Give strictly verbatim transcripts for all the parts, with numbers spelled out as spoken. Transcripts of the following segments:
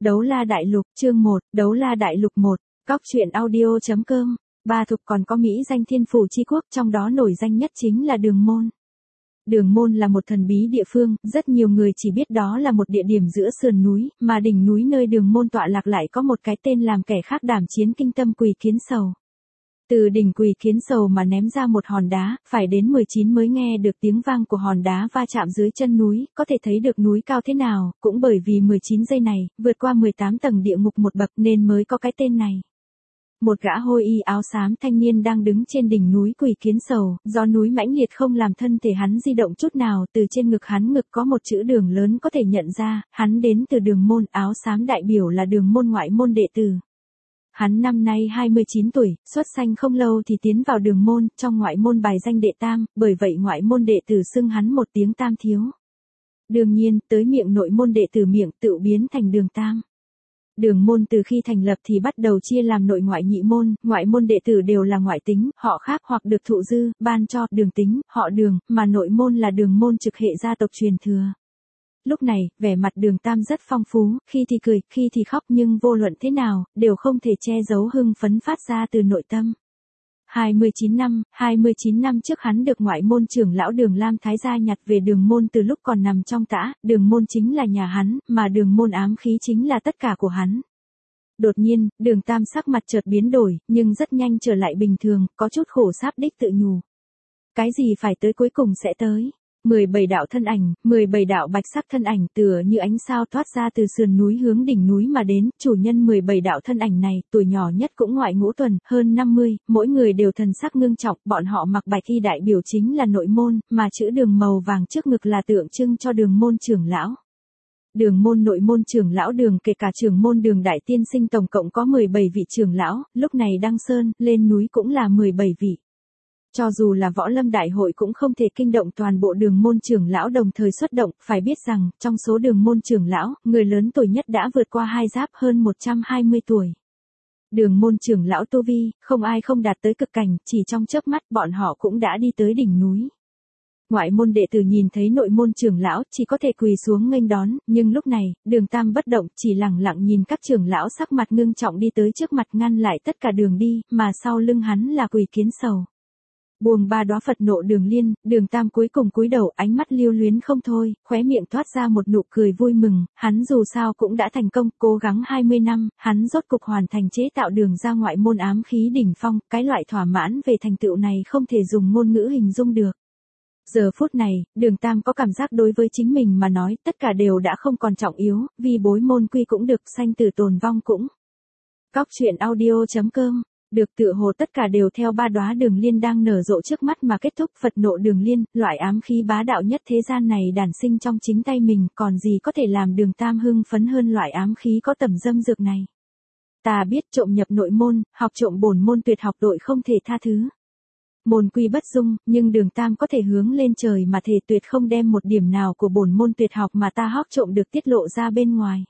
Đấu La Đại Lục, chương một, Đấu La Đại Lục một, Cóc truyện audio chấm com. Ba Thục còn có Mỹ danh thiên phủ chi quốc, trong đó nổi danh nhất chính là Đường Môn. Đường Môn là một thần bí địa phương, rất nhiều người chỉ biết đó là một địa điểm giữa sườn núi, mà đỉnh núi nơi Đường Môn tọa lạc lại có một cái tên làm kẻ khác đảm chiến kinh tâm Quỳ Kiến Sầu. Từ đỉnh Quỳ Kiến Sầu mà ném ra một hòn đá, phải đến mười chín mới nghe được tiếng vang của hòn đá va chạm dưới chân núi, có thể thấy được núi cao thế nào, cũng bởi vì mười chín giây này, vượt qua mười tám tầng địa ngục một bậc nên mới có cái tên này. Một gã hôi y áo xám thanh niên đang đứng trên đỉnh núi Quỳ Kiến Sầu, do núi mãnh liệt không làm thân thể hắn di động chút nào, từ trên ngực hắn ngực có một chữ Đường lớn có thể nhận ra, hắn đến từ Đường Môn, áo xám đại biểu là Đường Môn ngoại môn đệ tử. Hắn năm nay hai mươi chín tuổi, xuất sanh không lâu thì tiến vào Đường Môn, trong ngoại môn bài danh đệ tam, bởi vậy ngoại môn đệ tử xưng hắn một tiếng Tam Thiếu. Đương nhiên, tới miệng nội môn đệ tử miệng tự biến thành Đường Tam. Đường Môn từ khi thành lập thì bắt đầu chia làm nội ngoại nhị môn, ngoại môn đệ tử đều là ngoại tính, họ khác hoặc được thụ dư, ban cho, Đường tính, họ Đường, mà nội môn là Đường Môn trực hệ gia tộc truyền thừa. Lúc này, vẻ mặt Đường Tam rất phong phú, khi thì cười, khi thì khóc, nhưng vô luận thế nào, đều không thể che giấu hưng phấn phát ra từ nội tâm. hai mươi chín năm, hai mươi chín năm trước hắn được ngoại môn trưởng lão Đường Lam Thái gia nhặt về Đường Môn từ lúc còn nằm trong tã, Đường Môn chính là nhà hắn, mà Đường Môn ám khí chính là tất cả của hắn. Đột nhiên, Đường Tam sắc mặt chợt biến đổi, nhưng rất nhanh trở lại bình thường, có chút khổ sáp đích tự nhủ. Cái gì phải tới cuối cùng sẽ tới. mười bảy đạo thân ảnh, mười bảy đạo bạch sắc thân ảnh tựa như ánh sao thoát ra từ sườn núi hướng đỉnh núi mà đến, chủ nhân mười bảy đạo thân ảnh này, tuổi nhỏ nhất cũng ngoại ngũ tuần, hơn năm mươi, mỗi người đều thần sắc ngưng trọng, bọn họ mặc bạch y đại biểu chính là nội môn, mà chữ Đường màu vàng trước ngực là tượng trưng cho Đường Môn trưởng lão. Đường Môn nội môn trưởng lão Đường kể cả trưởng môn Đường đại tiên sinh tổng cộng có mười bảy vị trưởng lão, lúc này đăng sơn, lên núi cũng là mười bảy vị. Cho dù là võ lâm đại hội cũng không thể kinh động toàn bộ Đường Môn trưởng lão đồng thời xuất động, phải biết rằng, trong số Đường Môn trưởng lão, người lớn tuổi nhất đã vượt qua hai giáp hơn một trăm hai mươi tuổi. Đường Môn trưởng lão tu vi, không ai không đạt tới cực cảnh, chỉ trong chớp mắt bọn họ cũng đã đi tới đỉnh núi. Ngoại môn đệ tử nhìn thấy nội môn trưởng lão, chỉ có thể quỳ xuống nghênh đón, nhưng lúc này, Đường Tam bất động, chỉ lặng lặng nhìn các trưởng lão sắc mặt ngưng trọng đi tới trước mặt ngăn lại tất cả đường đi, mà sau lưng hắn là Quỳ Kiến Sầu. Buông ba đóa Phật nộ Đường liên, Đường Tam cuối cùng cúi đầu, ánh mắt lưu luyến không thôi, khóe miệng thoát ra một nụ cười vui mừng, hắn dù sao cũng đã thành công, cố gắng hai mươi năm, hắn rốt cục hoàn thành chế tạo Đường ra ngoại môn ám khí đỉnh phong, cái loại thỏa mãn về thành tựu này không thể dùng ngôn ngữ hình dung được. Giờ phút này, Đường Tam có cảm giác đối với chính mình mà nói, tất cả đều đã không còn trọng yếu, vì bối môn quy cũng được, sanh tử tồn vong cũng. Cóc truyện audio chấm com. Được tựa hồ tất cả đều theo ba đóa đường liên đang nở rộ trước mắt mà kết thúc. Phật nộ đường liên, loại ám khí bá đạo nhất thế gian này đản sinh trong chính tay mình, còn gì có thể làm Đường Tam hưng phấn hơn loại ám khí có tầm dâm dược này. Ta biết trộm nhập nội môn, học trộm bổn môn tuyệt học đội không thể tha thứ. Môn quy bất dung, nhưng Đường Tam có thể hướng lên trời mà thề tuyệt không đem một điểm nào của bổn môn tuyệt học mà ta học trộm được tiết lộ ra bên ngoài.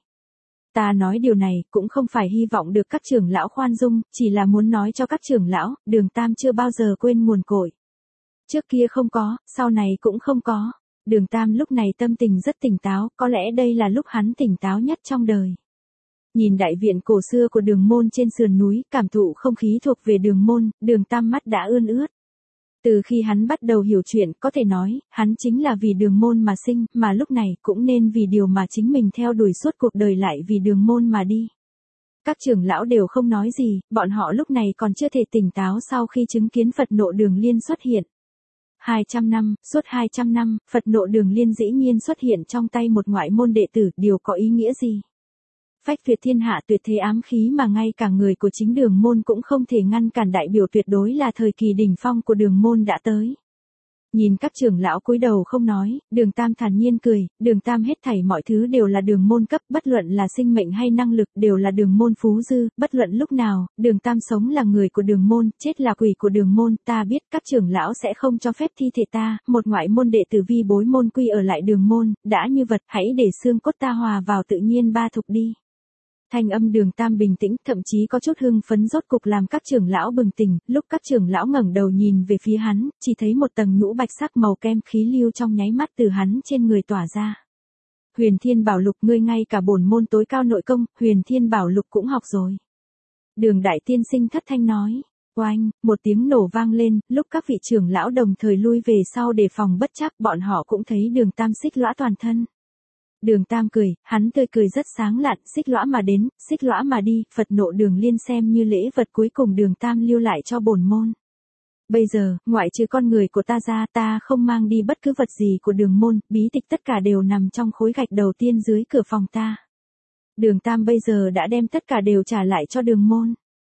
Ta nói điều này cũng không phải hy vọng được các trưởng lão khoan dung, chỉ là muốn nói cho các trưởng lão, Đường Tam chưa bao giờ quên nguồn cội. Trước kia không có, sau này cũng không có. Đường Tam lúc này tâm tình rất tỉnh táo, có lẽ đây là lúc hắn tỉnh táo nhất trong đời. Nhìn đại viện cổ xưa của Đường Môn trên sườn núi, cảm thụ không khí thuộc về Đường Môn, Đường Tam mắt đã ươn ướt. Từ khi hắn bắt đầu hiểu chuyện, có thể nói, hắn chính là vì Đường Môn mà sinh, mà lúc này cũng nên vì điều mà chính mình theo đuổi suốt cuộc đời lại vì Đường Môn mà đi. Các trưởng lão đều không nói gì, bọn họ lúc này còn chưa thể tỉnh táo sau khi chứng kiến Phật nộ đường liên xuất hiện. hai trăm năm, suốt hai trăm năm, Phật nộ đường liên dĩ nhiên xuất hiện trong tay một ngoại môn đệ tử, điều có ý nghĩa gì? Phách phiệt thiên hạ tuyệt thế ám khí mà ngay cả người của chính Đường Môn cũng không thể ngăn cản, đại biểu tuyệt đối là thời kỳ đỉnh phong của Đường Môn đã tới. Nhìn các trưởng lão cúi đầu không nói, Đường Tam thản nhiên cười, Đường Tam hết thảy mọi thứ đều là Đường Môn cấp, bất luận là sinh mệnh hay năng lực đều là Đường Môn phú dư, bất luận lúc nào, Đường Tam sống là người của Đường Môn, chết là quỷ của Đường Môn, ta biết các trưởng lão sẽ không cho phép thi thể ta, một ngoại môn đệ tử vi bối môn quy ở lại Đường Môn, đã như vật, hãy để xương cốt ta hòa vào tự nhiên ba thục đi. Thanh âm Đường Tam bình tĩnh, thậm chí có chút hưng phấn, rốt cục làm các trưởng lão bừng tỉnh, lúc các trưởng lão ngẩng đầu nhìn về phía hắn, chỉ thấy một tầng nhũ bạch sắc màu kem khí lưu trong nháy mắt từ hắn trên người tỏa ra. Huyền Thiên Bảo Lục, ngươi ngay cả bổn môn tối cao nội công, Huyền Thiên Bảo Lục cũng học rồi. Đường Đại Tiên Sinh thất thanh nói. Oanh, một tiếng nổ vang lên, lúc các vị trưởng lão đồng thời lui về sau để phòng bất trắc, bọn họ cũng thấy Đường Tam xích lõa toàn thân. Đường Tam cười, hắn tươi cười rất sáng lạn, xích lõa mà đến, xích lõa mà đi, Phật nộ Đường Liên xem như lễ vật cuối cùng Đường Tam lưu lại cho bổn môn. Bây giờ, ngoại trừ con người của ta ra, ta không mang đi bất cứ vật gì của Đường môn, bí tịch tất cả đều nằm trong khối gạch đầu tiên dưới cửa phòng ta. Đường Tam bây giờ đã đem tất cả đều trả lại cho Đường môn.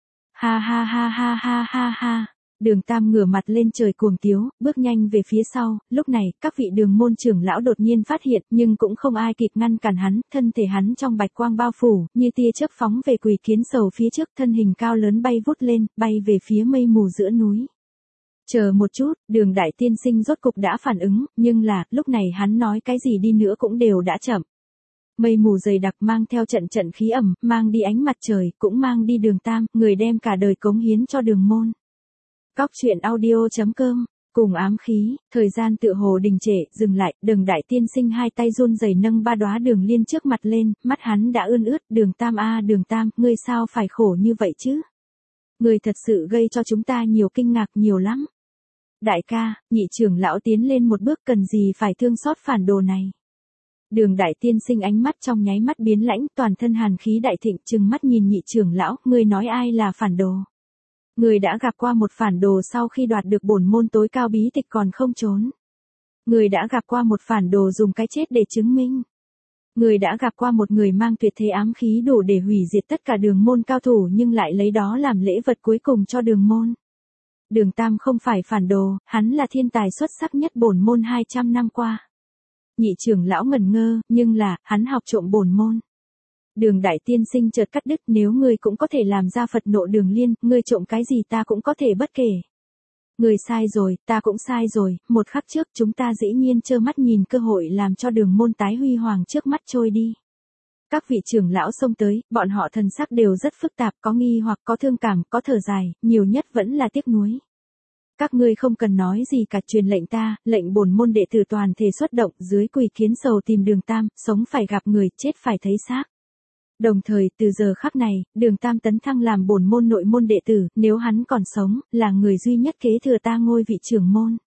Ha ha ha ha ha ha ha. Đường Tam ngửa mặt lên trời cuồng tiếu, bước nhanh về phía sau, lúc này, các vị Đường môn trưởng lão đột nhiên phát hiện, nhưng cũng không ai kịp ngăn cản hắn, thân thể hắn trong bạch quang bao phủ, như tia chớp phóng về Quỷ Kiến Sầu phía trước, thân hình cao lớn bay vút lên, bay về phía mây mù giữa núi. Chờ một chút, Đường Đại Tiên Sinh rốt cục đã phản ứng, nhưng là, lúc này hắn nói cái gì đi nữa cũng đều đã chậm. Mây mù dày đặc mang theo trận trận khí ẩm, mang đi ánh mặt trời, cũng mang đi Đường Tam, người đem cả đời cống hiến cho Đường môn. Cóc truyện audio chấm com, cùng ám khí, thời gian tựa hồ đình trệ, dừng lại, Đường Đại Tiên Sinh hai tay run rẩy nâng ba đóa đường liên trước mặt lên, mắt hắn đã ươn ướt, Đường Tam a Đường Tam, ngươi sao phải khổ như vậy chứ? Ngươi thật sự gây cho chúng ta nhiều kinh ngạc nhiều lắm. Đại ca, nhị trưởng lão tiến lên một bước, cần gì phải thương xót phản đồ này. Đường Đại Tiên Sinh ánh mắt trong nháy mắt biến lãnh, toàn thân hàn khí đại thịnh, trừng mắt nhìn nhị trưởng lão, ngươi nói ai là phản đồ? Ngươi đã gặp qua một phản đồ sau khi đoạt được bổn môn tối cao bí tịch còn không trốn. Ngươi đã gặp qua một phản đồ dùng cái chết để chứng minh. Ngươi đã gặp qua một người mang tuyệt thế ám khí đủ để hủy diệt tất cả Đường môn cao thủ nhưng lại lấy đó làm lễ vật cuối cùng cho Đường môn. Đường Tam không phải phản đồ, hắn là thiên tài xuất sắc nhất bổn môn hai trăm năm qua. Nhị trưởng lão ngẩn ngơ, nhưng là, hắn học trộm bổn môn. Đường Đại Tiên Sinh chợt cắt đứt, nếu ngươi cũng có thể làm ra Phật nộ Đường Liên, ngươi trộm cái gì ta cũng có thể bất kể. Ngươi sai rồi, ta cũng sai rồi, một khắc trước chúng ta dĩ nhiên trơ mắt nhìn cơ hội làm cho Đường môn tái huy hoàng trước mắt trôi đi. Các vị trưởng lão xông tới, bọn họ thần sắc đều rất phức tạp, có nghi hoặc có thương cảm, có thở dài, nhiều nhất vẫn là tiếc nuối. Các ngươi không cần nói gì cả, truyền lệnh ta, lệnh bổn môn đệ tử toàn thể xuất động, dưới Quỷ Kiến Sầu tìm Đường Tam, sống phải gặp người, chết phải thấy xác. Đồng thời, từ giờ khắc này, Đường Tam tấn thăng làm bổn môn nội môn đệ tử, nếu hắn còn sống, là người duy nhất kế thừa ta ngôi vị trưởng môn.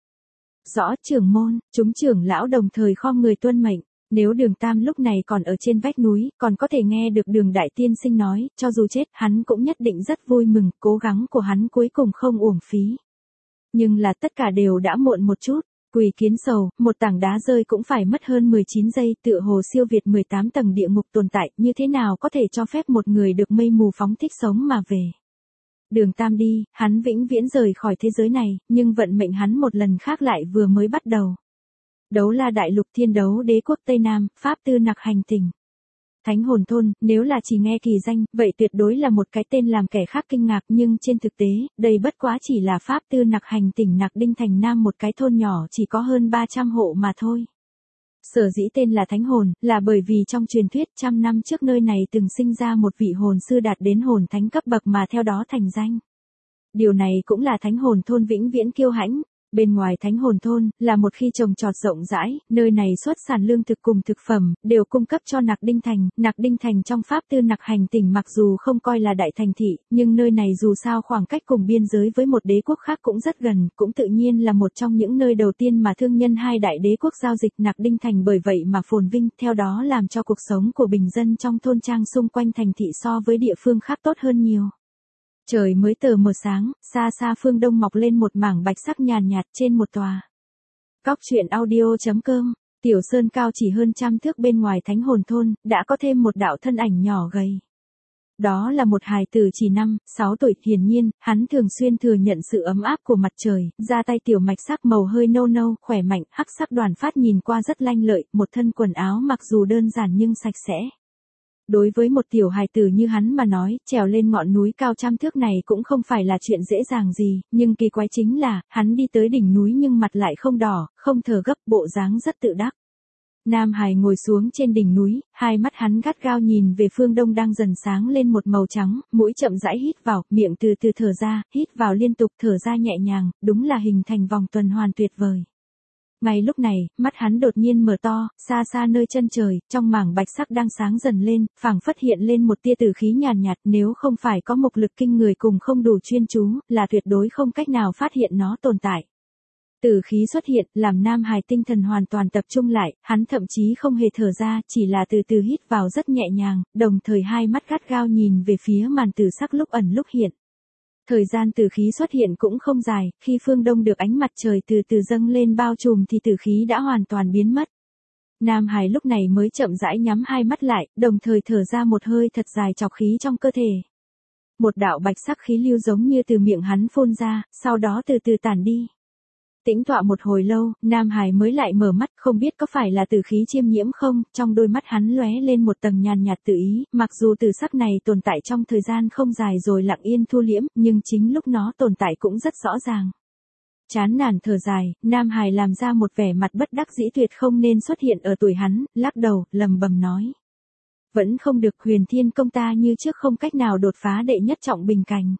Rõ trưởng môn, chúng trưởng lão đồng thời khom người tuân mệnh. Nếu Đường Tam lúc này còn ở trên vách núi, còn có thể nghe được Đường Đại Tiên Sinh nói, cho dù chết, hắn cũng nhất định rất vui mừng, cố gắng của hắn cuối cùng không uổng phí. Nhưng là tất cả đều đã muộn một chút. Quỷ Kiến Sầu, một tảng đá rơi cũng phải mất hơn mười chín giây, tựa hồ siêu việt mười tám tầng địa ngục tồn tại, như thế nào có thể cho phép một người được mây mù phóng thích sống mà về. Đường Tam đi, hắn vĩnh viễn rời khỏi thế giới này, nhưng vận mệnh hắn một lần khác lại vừa mới bắt đầu. Đấu La Đại Lục, Thiên Đấu Đế quốc Tây Nam, Pháp Tư Nặc hành tinh. Thánh Hồn Thôn, nếu là chỉ nghe kỳ danh, vậy tuyệt đối là một cái tên làm kẻ khác kinh ngạc, nhưng trên thực tế, đây bất quá chỉ là Pháp Tư Nặc hành tỉnh Nặc Đinh thành Nam, một cái thôn nhỏ chỉ có hơn ba trăm hộ mà thôi. Sở dĩ tên là Thánh Hồn, là bởi vì trong truyền thuyết trăm năm trước nơi này từng sinh ra một vị hồn sư đạt đến hồn thánh cấp bậc mà theo đó thành danh. Điều này cũng là Thánh Hồn Thôn vĩnh viễn kiêu hãnh. Bên ngoài Thánh Hồn Thôn, là một khi trồng trọt rộng rãi, nơi này xuất sản lương thực cùng thực phẩm, đều cung cấp cho Nặc Đinh Thành. Nặc Đinh Thành trong Pháp Tư Nặc hành tỉnh mặc dù không coi là đại thành thị, nhưng nơi này dù sao khoảng cách cùng biên giới với một đế quốc khác cũng rất gần, cũng tự nhiên là một trong những nơi đầu tiên mà thương nhân hai đại đế quốc giao dịch. Nặc Đinh Thành bởi vậy mà phồn vinh, theo đó làm cho cuộc sống của bình dân trong thôn trang xung quanh thành thị so với địa phương khác tốt hơn nhiều. Trời mới tờ mờ sáng, xa xa phương đông mọc lên một mảng bạch sắc nhàn nhạt trên một tòa. Cóc truyện audio chấm com, tiểu sơn cao chỉ hơn trăm thước bên ngoài Thánh Hồn Thôn, đã có thêm một đạo thân ảnh nhỏ gầy. Đó là một hài tử chỉ năm, sáu tuổi, hiển nhiên, hắn thường xuyên thừa nhận sự ấm áp của mặt trời, da tay tiểu mạch sắc màu hơi nâu nâu, khỏe mạnh, hắc sắc đoàn phát nhìn qua rất lanh lợi, một thân quần áo mặc dù đơn giản nhưng sạch sẽ. Đối với một tiểu hài tử như hắn mà nói, trèo lên ngọn núi cao trăm thước này cũng không phải là chuyện dễ dàng gì, nhưng kỳ quái chính là, hắn đi tới đỉnh núi nhưng mặt lại không đỏ, không thở gấp, bộ dáng rất tự đắc. Nam Hải ngồi xuống trên đỉnh núi, hai mắt hắn gắt gao nhìn về phương đông đang dần sáng lên một màu trắng, mũi chậm rãi hít vào, miệng từ từ thở ra, hít vào liên tục, thở ra nhẹ nhàng, đúng là hình thành vòng tuần hoàn tuyệt vời. Ngay lúc này, mắt hắn đột nhiên mở to, xa xa nơi chân trời, trong mảng bạch sắc đang sáng dần lên, phảng phất hiện lên một tia tử khí nhàn nhạt, nếu không phải có mục lực kinh người cùng không đủ chuyên chú, là tuyệt đối không cách nào phát hiện nó tồn tại. Tử khí xuất hiện, làm Nam Hải tinh thần hoàn toàn tập trung lại, hắn thậm chí không hề thở ra, chỉ là từ từ hít vào rất nhẹ nhàng, đồng thời hai mắt gắt gao nhìn về phía màn tử sắc lúc ẩn lúc hiện. Thời gian tử khí xuất hiện cũng không dài, khi phương đông được ánh mặt trời từ từ dâng lên bao trùm thì tử khí đã hoàn toàn biến mất. Nam Hải lúc này mới chậm rãi nhắm hai mắt lại, đồng thời thở ra một hơi thật dài trọc khí trong cơ thể. Một đạo bạch sắc khí lưu giống như từ miệng hắn phun ra, sau đó từ từ tản đi. Tĩnh tọa một hồi lâu, Nam Hải mới lại mở mắt, không biết có phải là tử khí chiêm nhiễm không, trong đôi mắt hắn lóe lên một tầng nhàn nhạt tự ý, mặc dù tử sắc này tồn tại trong thời gian không dài rồi lặng yên thu liễm, nhưng chính lúc nó tồn tại cũng rất rõ ràng. Chán nản thở dài, Nam Hải làm ra một vẻ mặt bất đắc dĩ tuyệt không nên xuất hiện ở tuổi hắn, lắc đầu, lầm bầm nói. Vẫn không được, Huyền Thiên công ta như trước không cách nào đột phá đệ nhất trọng bình cảnh.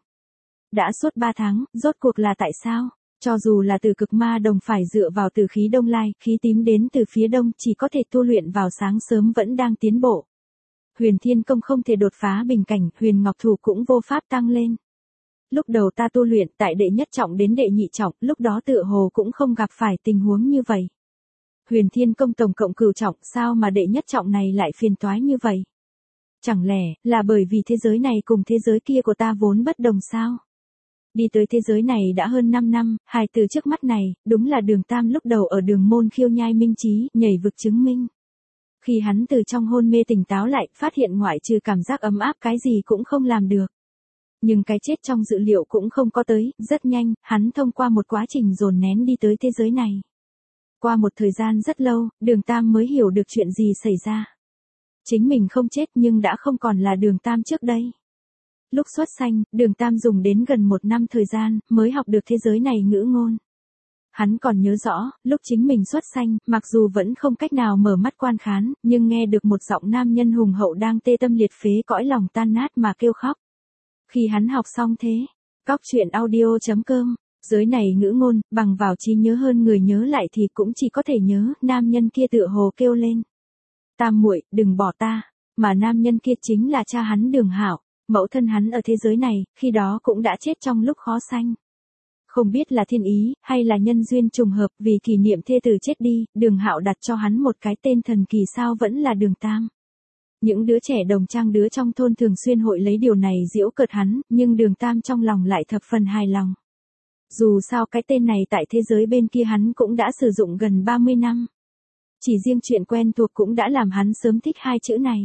Đã suốt ba tháng, rốt cuộc là tại sao? Cho dù là từ cực ma đồng phải dựa vào tử khí đông lai, khí tím đến từ phía đông chỉ có thể tu luyện vào sáng sớm vẫn đang tiến bộ. Huyền Thiên công không thể đột phá bình cảnh, Huyền Ngọc Thủ cũng vô pháp tăng lên. Lúc đầu ta tu luyện tại đệ nhất trọng đến đệ nhị trọng, lúc đó tựa hồ cũng không gặp phải tình huống như vậy. Huyền Thiên công tổng cộng cửu trọng, sao mà đệ nhất trọng này lại phiền toái như vậy? Chẳng lẽ là bởi vì thế giới này cùng thế giới kia của ta vốn bất đồng sao? Đi tới thế giới này đã hơn năm năm, hài từ trước mắt này, đúng là Đường Tam lúc đầu ở Đường Môn khiêu nhai minh trí, nhảy vực chứng minh. Khi hắn từ trong hôn mê tỉnh táo lại, phát hiện ngoại trừ cảm giác ấm áp cái gì cũng không làm được. Nhưng cái chết trong dự liệu cũng không có tới, rất nhanh, hắn thông qua một quá trình dồn nén đi tới thế giới này. Qua một thời gian rất lâu, Đường Tam mới hiểu được chuyện gì xảy ra. Chính mình không chết nhưng đã không còn là Đường Tam trước đây. Lúc xuất sanh, Đường Tam dùng đến gần một năm thời gian, mới học được thế giới này ngữ ngôn. Hắn còn nhớ rõ, lúc chính mình xuất sanh, mặc dù vẫn không cách nào mở mắt quan khán, nhưng nghe được một giọng nam nhân hùng hậu đang tê tâm liệt phế cõi lòng tan nát mà kêu khóc. Khi hắn học xong thế, cóc truyện audio chấm com, giới này ngữ ngôn, bằng vào trí nhớ hơn người nhớ lại thì cũng chỉ có thể nhớ, nam nhân kia tựa hồ kêu lên. Tam muội, đừng bỏ ta, mà nam nhân kia chính là cha hắn Đường Hạo. Mẫu thân hắn ở thế giới này, khi đó cũng đã chết trong lúc khó sanh. Không biết là thiên ý, hay là nhân duyên trùng hợp, vì kỷ niệm thê tử chết đi, Đường Hạo đặt cho hắn một cái tên thần kỳ sao vẫn là Đường Tam. Những đứa trẻ đồng trang đứa trong thôn thường xuyên hội lấy điều này giễu cợt hắn, nhưng Đường Tam trong lòng lại thập phần hài lòng. Dù sao cái tên này tại thế giới bên kia hắn cũng đã sử dụng gần ba mươi năm. Chỉ riêng chuyện quen thuộc cũng đã làm hắn sớm thích hai chữ này.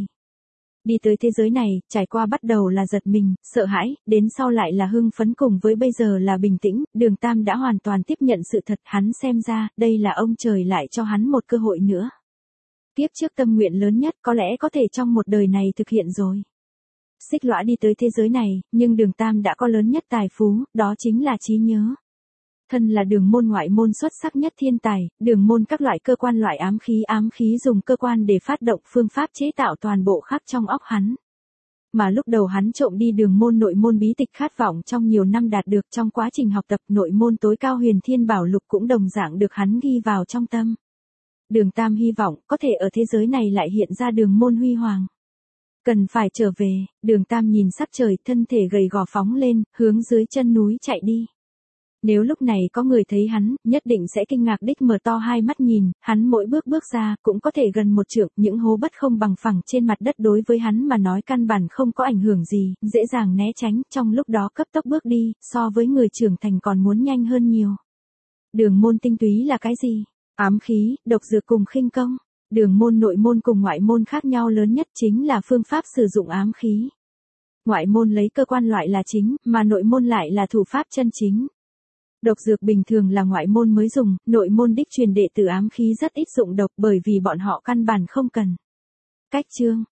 Đi tới thế giới này, trải qua bắt đầu là giật mình, sợ hãi, đến sau lại là hưng phấn cùng với bây giờ là bình tĩnh, Đường Tam đã hoàn toàn tiếp nhận sự thật, hắn xem ra, đây là ông trời lại cho hắn một cơ hội nữa. Kiếp trước tâm nguyện lớn nhất có lẽ có thể trong một đời này thực hiện rồi. Xích Lõa đi tới thế giới này, nhưng Đường Tam đã có lớn nhất tài phú, đó chính là trí nhớ. Thân là Đường Môn ngoại môn xuất sắc nhất thiên tài, Đường Môn các loại cơ quan loại ám khí ám khí dùng cơ quan để phát động phương pháp chế tạo toàn bộ khắc trong óc hắn. Mà lúc đầu hắn trộm đi Đường Môn nội môn bí tịch khát vọng trong nhiều năm đạt được trong quá trình học tập nội môn tối cao Huyền Thiên Bảo Lục cũng đồng dạng được hắn ghi vào trong tâm. Đường Tam hy vọng có thể ở thế giới này lại hiện ra Đường Môn huy hoàng. Cần phải trở về, Đường Tam nhìn sắc trời, thân thể gầy gò phóng lên, hướng dưới chân núi chạy đi. Nếu lúc này có người thấy hắn, nhất định sẽ kinh ngạc đích mở to hai mắt nhìn, hắn mỗi bước bước ra, cũng có thể gần một trượng, những hố bất không bằng phẳng trên mặt đất đối với hắn mà nói căn bản không có ảnh hưởng gì, dễ dàng né tránh, trong lúc đó cấp tốc bước đi, so với người trưởng thành còn muốn nhanh hơn nhiều. Đường Môn tinh túy là cái gì? Ám khí, độc dược cùng khinh công. Đường Môn nội môn cùng ngoại môn khác nhau lớn nhất chính là phương pháp sử dụng ám khí. Ngoại môn lấy cơ quan loại là chính, mà nội môn lại là thủ pháp chân chính. Độc dược bình thường là ngoại môn mới dùng, nội môn đích truyền đệ tử ám khí rất ít dụng độc bởi vì bọn họ căn bản không cần. Cách chương,